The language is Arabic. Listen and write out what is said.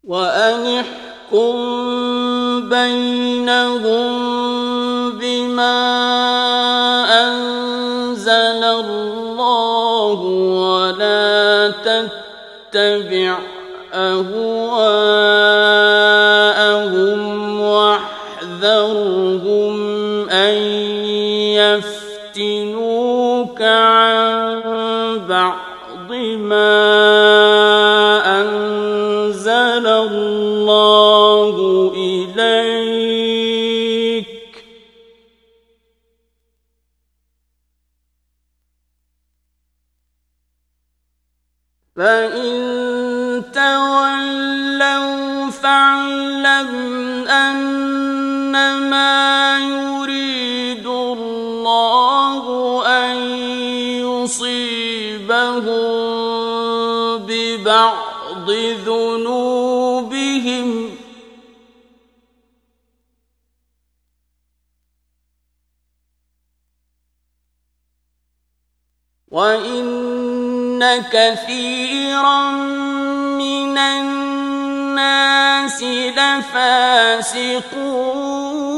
وأن احكم بينهم بما أنزل الله ولا تتبع أهواءهم واحذرهم أن يفتنوك عن بعض ما أنزل الله إليك فإن تولوا فاعلم أنما يريد الله أن يصيبهم ببعض ذنوبهم وإن كثيرا من الناس لفاسقون